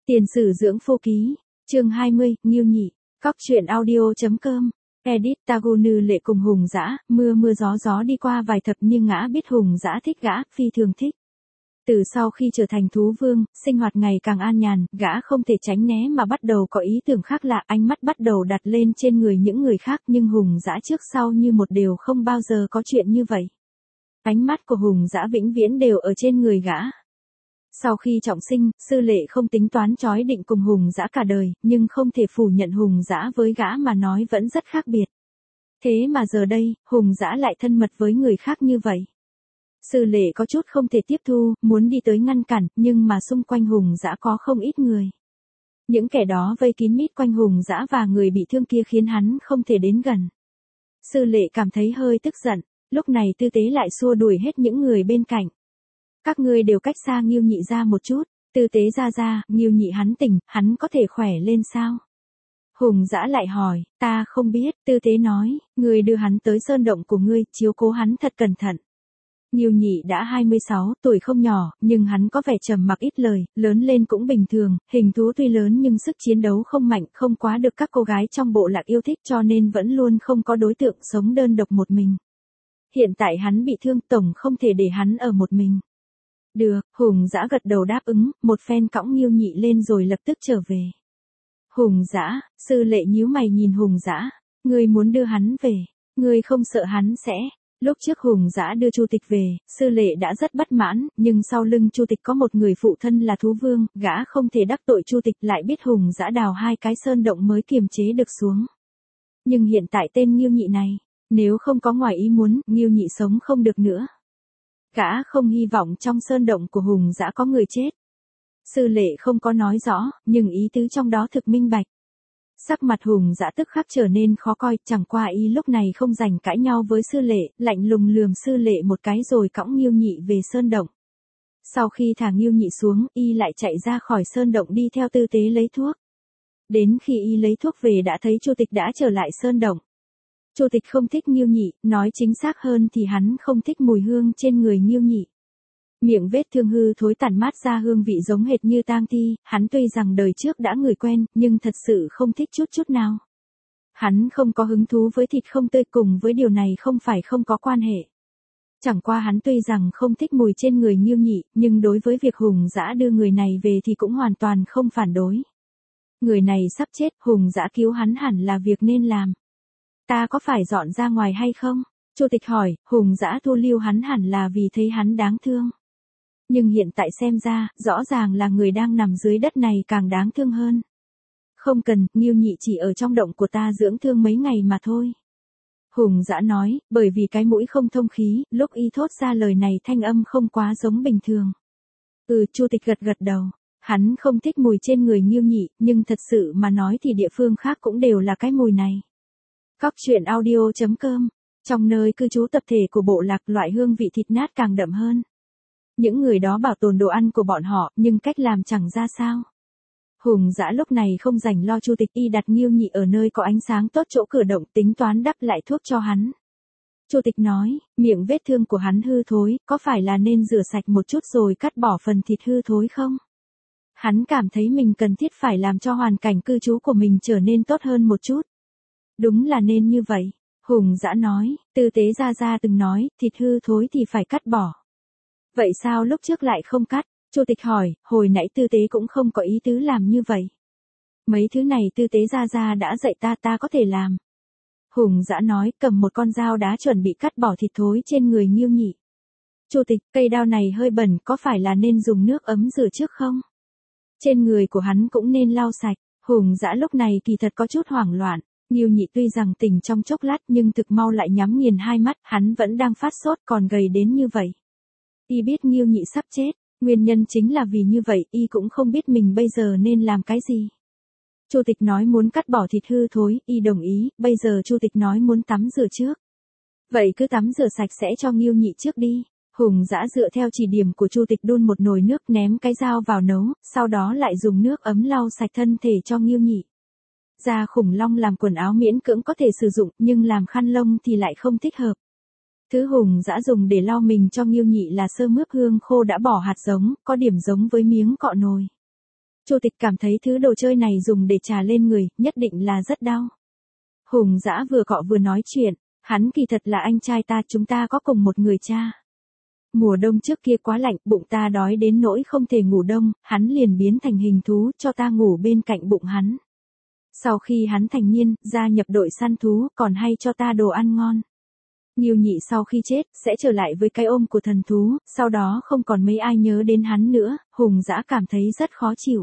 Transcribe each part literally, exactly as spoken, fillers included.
Tiền sử dưỡng phu ký, chương hai mươi, Ngưu Nhị, Cóc truyện audio.com, edit Tagonu Lệ cùng Hùng Dã, mưa mưa gió gió đi qua vài thập niên ngã biết Hùng Dã thích gã, phi thường thích. Từ sau khi trở thành thú vương, sinh hoạt ngày càng an nhàn, gã không thể tránh né mà bắt đầu có ý tưởng khác lạ, ánh mắt bắt đầu đặt lên trên người những người khác, nhưng Hùng Dã trước sau như một điều không bao giờ có chuyện như vậy. Ánh mắt của Hùng Dã vĩnh viễn đều ở trên người gã. Sau khi trọng sinh, Sư Lệ không tính toán trói định cùng Hùng Dã cả đời, nhưng không thể phủ nhận Hùng Dã với gã mà nói vẫn rất khác biệt. Thế mà giờ đây, Hùng Dã lại thân mật với người khác như vậy. Sư Lệ có chút không thể tiếp thu, muốn đi tới ngăn cản, nhưng mà xung quanh Hùng Dã có không ít người. Những kẻ đó vây kín mít quanh Hùng Dã và người bị thương kia khiến hắn không thể đến gần. Sư Lệ cảm thấy hơi tức giận, lúc này Tư Tế lại xua đuổi hết những người bên cạnh. Các ngươi đều cách xa Ngưu Nhị ra một chút, Tư Tế ra ra, Ngưu Nhị hắn tỉnh, hắn có thể khỏe lên sao? Hùng Dã lại hỏi, ta không biết, Tư Tế nói, ngươi đưa hắn tới sơn động của ngươi, chiếu cố hắn thật cẩn thận. Ngưu Nhị đã hai mươi sáu tuổi không nhỏ, nhưng hắn có vẻ trầm mặc ít lời, lớn lên cũng bình thường, hình thú tuy lớn nhưng sức chiến đấu không mạnh, không quá được các cô gái trong bộ lạc yêu thích cho nên vẫn luôn không có đối tượng sống đơn độc một mình. Hiện tại hắn bị thương, tổng không thể để hắn ở một mình. Được, Hùng Dã gật đầu đáp ứng, một phen cõng Ngưu Nhị lên rồi lập tức trở về. Hùng Dã, Sư Lệ nhíu mày nhìn Hùng Dã, ngươi muốn đưa hắn về, ngươi không sợ hắn sẽ... Lúc trước Hùng Dã đưa Chu Tịch về, Sư Lệ đã rất bất mãn, nhưng sau lưng Chu Tịch có một người phụ thân là thú vương, gã không thể đắc tội Chu Tịch, lại biết Hùng Dã đào hai cái sơn động mới kiềm chế được xuống. Nhưng hiện tại tên Ngưu Nhị này, nếu không có ngoài ý muốn, Ngưu Nhị sống không được nữa. Gã không hy vọng trong sơn động của Hùng Dã có người chết. Sư Lệ không có nói rõ, nhưng ý tứ trong đó thực minh bạch. Sắc mặt Hùng Dã tức khắc trở nên khó coi, chẳng qua y lúc này không rảnh cãi nhau với Sư Lệ, lạnh lùng lườm Sư Lệ một cái rồi cõng Ngưu Nhị về sơn động. Sau khi thả Ngưu Nhị xuống, y lại chạy ra khỏi sơn động đi theo Tư Tế lấy thuốc. Đến khi y lấy thuốc về đã thấy Chu Tịch đã trở lại sơn động. Chu Tịch không thích Ngưu Nhị, nói chính xác hơn thì hắn không thích mùi hương trên người Ngưu Nhị. Miệng vết thương hư thối tản mát ra hương vị giống hệt như tang thi, hắn tuy rằng đời trước đã ngửi quen, nhưng thật sự không thích chút chút nào. Hắn không có hứng thú với thịt không tươi, cùng với điều này không phải không có quan hệ. Chẳng qua hắn tuy rằng không thích mùi trên người Ngưu Nhị, nhưng đối với việc Hùng Dã đưa người này về thì cũng hoàn toàn không phản đối. Người này sắp chết, Hùng Dã cứu hắn hẳn là việc nên làm. Ta có phải dọn ra ngoài hay không? Chu Tịch hỏi, Hùng Dã thu lưu hắn hẳn là vì thấy hắn đáng thương. Nhưng hiện tại xem ra, rõ ràng là người đang nằm dưới đất này càng đáng thương hơn. Không cần, Ngưu Nhị chỉ ở trong động của ta dưỡng thương mấy ngày mà thôi. Hùng Dã nói, bởi vì cái mũi không thông khí, lúc y thốt ra lời này thanh âm không quá giống bình thường. Ừ, Chu Tịch gật gật đầu. Hắn không thích mùi trên người Ngưu Nhị, nhưng thật sự mà nói thì địa phương khác cũng đều là cái mùi này. Cóc truyện audio.com, trong nơi cư trú tập thể của bộ lạc, loại hương vị thịt nát càng đậm hơn. Những người đó bảo tồn đồ ăn của bọn họ, nhưng cách làm chẳng ra sao. Hùng Dã lúc này không rảnh lo Chu Tịch, y đặt Ngưu Nhị ở nơi có ánh sáng tốt chỗ cửa động, tính toán đắp lại thuốc cho hắn. Chu Tịch nói, miệng vết thương của hắn hư thối, có phải là nên rửa sạch một chút rồi cắt bỏ phần thịt hư thối không? Hắn cảm thấy mình cần thiết phải làm cho hoàn cảnh cư trú của mình trở nên tốt hơn một chút. Đúng là nên như vậy. Hùng Dã nói, Tư Tế ra ra từng nói, thịt hư thối thì phải cắt bỏ. Vậy sao lúc trước lại không cắt? Chu Tịch hỏi, hồi nãy Tư Tế cũng không có ý tứ làm như vậy. Mấy thứ này Tư Tế ra ra đã dạy ta, ta có thể làm. Hùng Dã nói, cầm một con dao đá chuẩn bị cắt bỏ thịt thối trên người Ngưu Nhị. Chu Tịch, cây đao này hơi bẩn, có phải là nên dùng nước ấm rửa trước không? Trên người của hắn cũng nên lau sạch. Hùng Dã lúc này kỳ thật có chút hoảng loạn. Ngưu Nhị tuy rằng tỉnh trong chốc lát nhưng thực mau lại nhắm nghiền hai mắt, hắn vẫn đang phát sốt còn gầy đến như vậy. Y biết Ngưu Nhị sắp chết, nguyên nhân chính là vì như vậy, y cũng không biết mình bây giờ nên làm cái gì. Chu Tịch nói muốn cắt bỏ thịt hư thối, y đồng ý, bây giờ Chu Tịch nói muốn tắm rửa trước. Vậy cứ tắm rửa sạch sẽ cho Ngưu Nhị trước đi. Hùng Dã dựa theo chỉ điểm của Chu Tịch đun một nồi nước, ném cái dao vào nấu, sau đó lại dùng nước ấm lau sạch thân thể cho Ngưu Nhị. Da khủng long làm quần áo miễn cưỡng có thể sử dụng, nhưng làm khăn lông thì lại không thích hợp. Thứ Hùng Dã dùng để lau mình cho Ngưu Nhị là sơ mướp hương khô đã bỏ hạt giống, có điểm giống với miếng cọ nồi. Chu Tịch cảm thấy thứ đồ chơi này dùng để trà lên người, nhất định là rất đau. Hùng Dã vừa cọ vừa nói chuyện, hắn kỳ thật là anh trai ta, chúng ta có cùng một người cha. Mùa đông trước kia quá lạnh, bụng ta đói đến nỗi không thể ngủ đông, hắn liền biến thành hình thú cho ta ngủ bên cạnh bụng hắn. Sau khi hắn thành niên, gia nhập đội săn thú, còn hay cho ta đồ ăn ngon. Ngưu Nhị sau khi chết, sẽ trở lại với cái ôm của thần thú, sau đó không còn mấy ai nhớ đến hắn nữa, Hùng Dã cảm thấy rất khó chịu.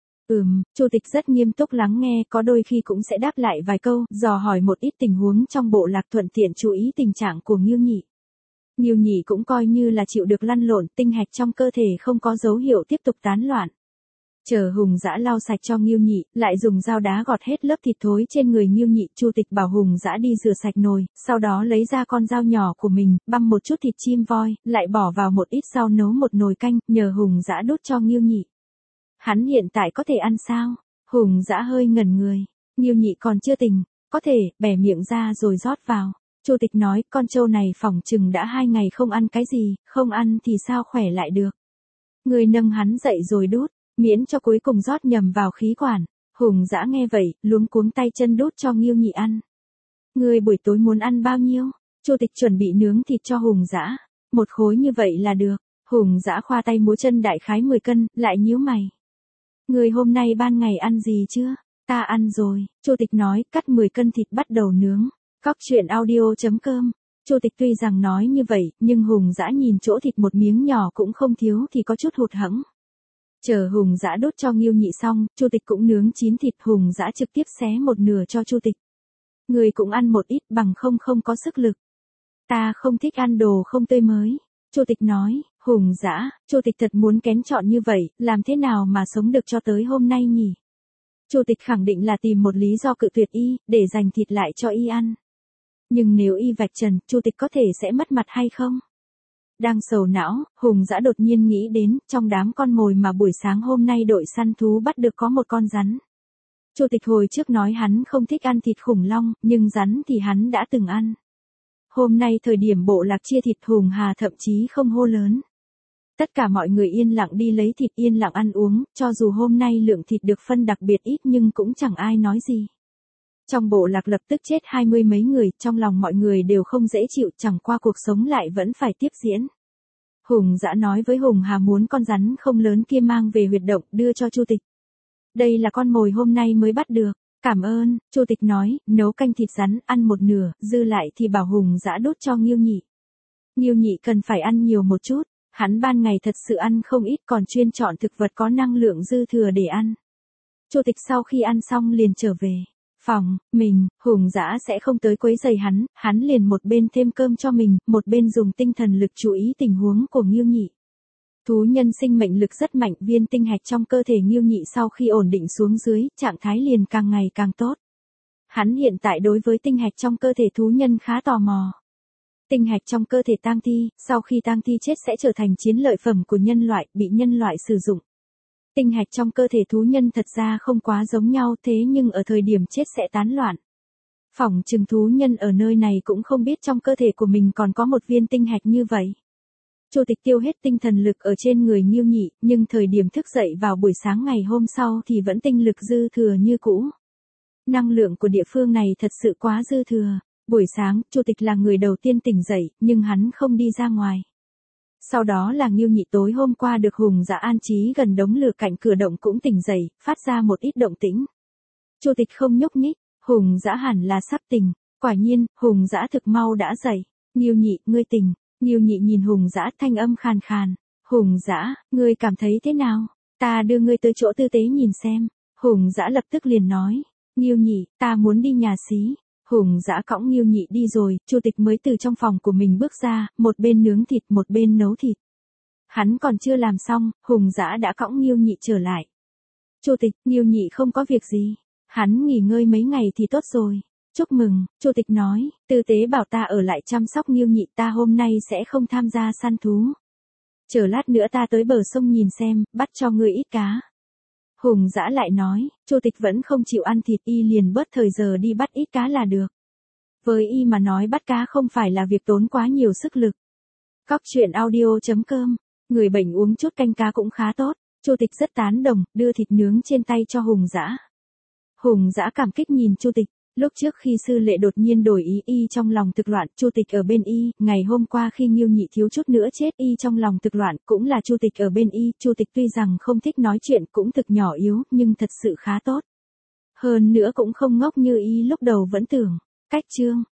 Ừm, Chu Tịch rất nghiêm túc lắng nghe, có đôi khi cũng sẽ đáp lại vài câu, dò hỏi một ít tình huống trong bộ lạc, thuận tiện chú ý tình trạng của Ngưu Nhị. Ngưu Nhị cũng coi như là chịu được lăn lộn, tinh hạch trong cơ thể không có dấu hiệu tiếp tục tán loạn. Chờ Hùng Dã lau sạch cho Ngưu Nhị, lại dùng dao đá gọt hết lớp thịt thối trên người Ngưu Nhị, Chu Tịch bảo Hùng Dã đi rửa sạch nồi, sau đó lấy ra con dao nhỏ của mình, băm một chút thịt chim voi, lại bỏ vào một ít rau nấu một nồi canh, nhờ Hùng Dã đút cho Ngưu Nhị. Hắn hiện tại có thể ăn sao? Hùng Dã hơi ngẩn người, Ngưu Nhị còn chưa tỉnh, có thể, bẻ miệng ra rồi rót vào. Chu Tịch nói, con trâu này phỏng chừng đã hai ngày không ăn cái gì, không ăn thì sao khỏe lại được. Người nâng hắn dậy rồi đút, miễn cho cuối cùng rót nhầm vào khí quản. Hùng Dã nghe vậy, luống cuống tay chân đút cho Ngưu Nhị ăn. Người buổi tối muốn ăn bao nhiêu? Chu Tịch chuẩn bị nướng thịt cho Hùng Dã. Một khối như vậy là được. Hùng Dã khoa tay múa chân đại khái mười cân, lại nhíu mày. Người hôm nay ban ngày ăn gì chưa? Ta ăn rồi, Chu Tịch nói, cắt mười cân thịt bắt đầu nướng. Cóc truyện audio chấm com. Chu Tịch tuy rằng nói như vậy, nhưng Hùng Dã nhìn chỗ thịt một miếng nhỏ cũng không thiếu thì có chút hụt hẫng. Chờ Hùng Dã đốt cho Ngưu Nhị xong, Chu Tịch cũng nướng chín thịt, Hùng Dã trực tiếp xé một nửa cho Chu Tịch. Người cũng ăn một ít, bằng không không có sức lực. Ta không thích ăn đồ không tươi mới. Chu Tịch nói, Hùng Dã, Chu Tịch thật muốn kén chọn như vậy, làm thế nào mà sống được cho tới hôm nay nhỉ? Chu Tịch khẳng định là tìm một lý do cự tuyệt y, để dành thịt lại cho y ăn. Nhưng nếu y vạch trần, Chu Tịch có thể sẽ mất mặt hay không? Đang sầu não, Hùng Dã đột nhiên nghĩ đến, trong đám con mồi mà buổi sáng hôm nay đội săn thú bắt được có một con rắn. Chu Tịch hồi trước nói hắn không thích ăn thịt khủng long, nhưng rắn thì hắn đã từng ăn. Hôm nay thời điểm bộ lạc chia thịt, Hùng Hà thậm chí không hô lớn. Tất cả mọi người yên lặng đi lấy thịt, yên lặng ăn uống, cho dù hôm nay lượng thịt được phân đặc biệt ít nhưng cũng chẳng ai nói gì. Trong bộ lạc lập tức chết hai mươi mấy người, trong lòng mọi người đều không dễ chịu, chẳng qua cuộc sống lại vẫn phải tiếp diễn. Hùng Dã nói với Hùng Hà muốn con rắn không lớn kia mang về huyệt động, đưa cho Chu Tịch. Đây là con mồi hôm nay mới bắt được. Cảm ơn, Chu Tịch nói, nấu canh thịt rắn, ăn một nửa, dư lại thì bảo Hùng Dã đút cho Ngưu Nhị. Ngưu Nhị cần phải ăn nhiều một chút, hắn ban ngày thật sự ăn không ít, còn chuyên chọn thực vật có năng lượng dư thừa để ăn. Chu Tịch sau khi ăn xong liền trở về phòng mình, Hùng Dã sẽ không tới quấy rầy hắn, hắn liền một bên thêm cơm cho mình, một bên dùng tinh thần lực chú ý tình huống của Ngưu Nhị. Thú nhân sinh mệnh lực rất mạnh, viên tinh hạch trong cơ thể Ngưu Nhị sau khi ổn định xuống dưới, trạng thái liền càng ngày càng tốt. Hắn hiện tại đối với tinh hạch trong cơ thể thú nhân khá tò mò. Tinh hạch trong cơ thể tang thi, sau khi tang thi chết sẽ trở thành chiến lợi phẩm của nhân loại, bị nhân loại sử dụng. Tinh hạch trong cơ thể thú nhân thật ra không quá giống nhau, thế nhưng ở thời điểm chết sẽ tán loạn. Phỏng chừng thú nhân ở nơi này cũng không biết trong cơ thể của mình còn có một viên tinh hạch như vậy. Chu Tịch tiêu hết tinh thần lực ở trên người Ngưu Nhị, nhưng thời điểm thức dậy vào buổi sáng ngày hôm sau thì vẫn tinh lực dư thừa như cũ. Năng lượng của địa phương này thật sự quá dư thừa. Buổi sáng, Chu Tịch là người đầu tiên tỉnh dậy, nhưng hắn không đi ra ngoài. Sau đó là Ngưu Nhị tối hôm qua được Hùng Dã an trí gần đống lửa cạnh cửa động cũng tỉnh dậy, phát ra một ít động tĩnh. Chu Tịch không nhúc nhích, Hùng Dã hẳn là sắp tỉnh. Quả nhiên, Hùng Dã thực mau đã dậy. Ngưu Nhị, ngươi tỉnh. Ngưu Nhị nhìn Hùng Dã, thanh âm khàn khàn. Hùng Dã, ngươi cảm thấy thế nào? Ta đưa ngươi tới chỗ tư tế nhìn xem. Hùng Dã lập tức liền nói. Ngưu Nhị, ta muốn đi nhà xí. Hùng Dã cõng Ngưu Nhị đi rồi, Chu Tịch mới từ trong phòng của mình bước ra, một bên nướng thịt một bên nấu thịt. Hắn còn chưa làm xong, Hùng Dã đã cõng Ngưu Nhị trở lại. Chu Tịch, Ngưu Nhị không có việc gì. Hắn nghỉ ngơi mấy ngày thì tốt rồi. Chúc mừng, Chu Tịch nói, tư tế bảo ta ở lại chăm sóc Ngưu Nhị, ta hôm nay sẽ không tham gia săn thú. Chờ lát nữa ta tới bờ sông nhìn xem, bắt cho ngươi ít cá. Hùng Dã lại nói, Chu Tịch vẫn không chịu ăn thịt, y liền bớt thời giờ đi bắt ít cá là được. Với y mà nói bắt cá không phải là việc tốn quá nhiều sức lực. Cóc truyện audio chấm com, người bệnh uống chút canh cá cũng khá tốt. Chu Tịch rất tán đồng, đưa thịt nướng trên tay cho Hùng Dã. Hùng Dã cảm kích nhìn Chu Tịch, lúc trước khi sư lệ đột nhiên đổi ý y trong lòng thực loạn, Chu Tịch ở bên y, ngày hôm qua khi Nghiêu Nhị thiếu chút nữa chết y trong lòng thực loạn, cũng là Chu Tịch ở bên y, Chu Tịch tuy rằng không thích nói chuyện cũng thực nhỏ yếu, nhưng thật sự khá tốt. Hơn nữa cũng không ngốc như y lúc đầu vẫn tưởng. Cách chương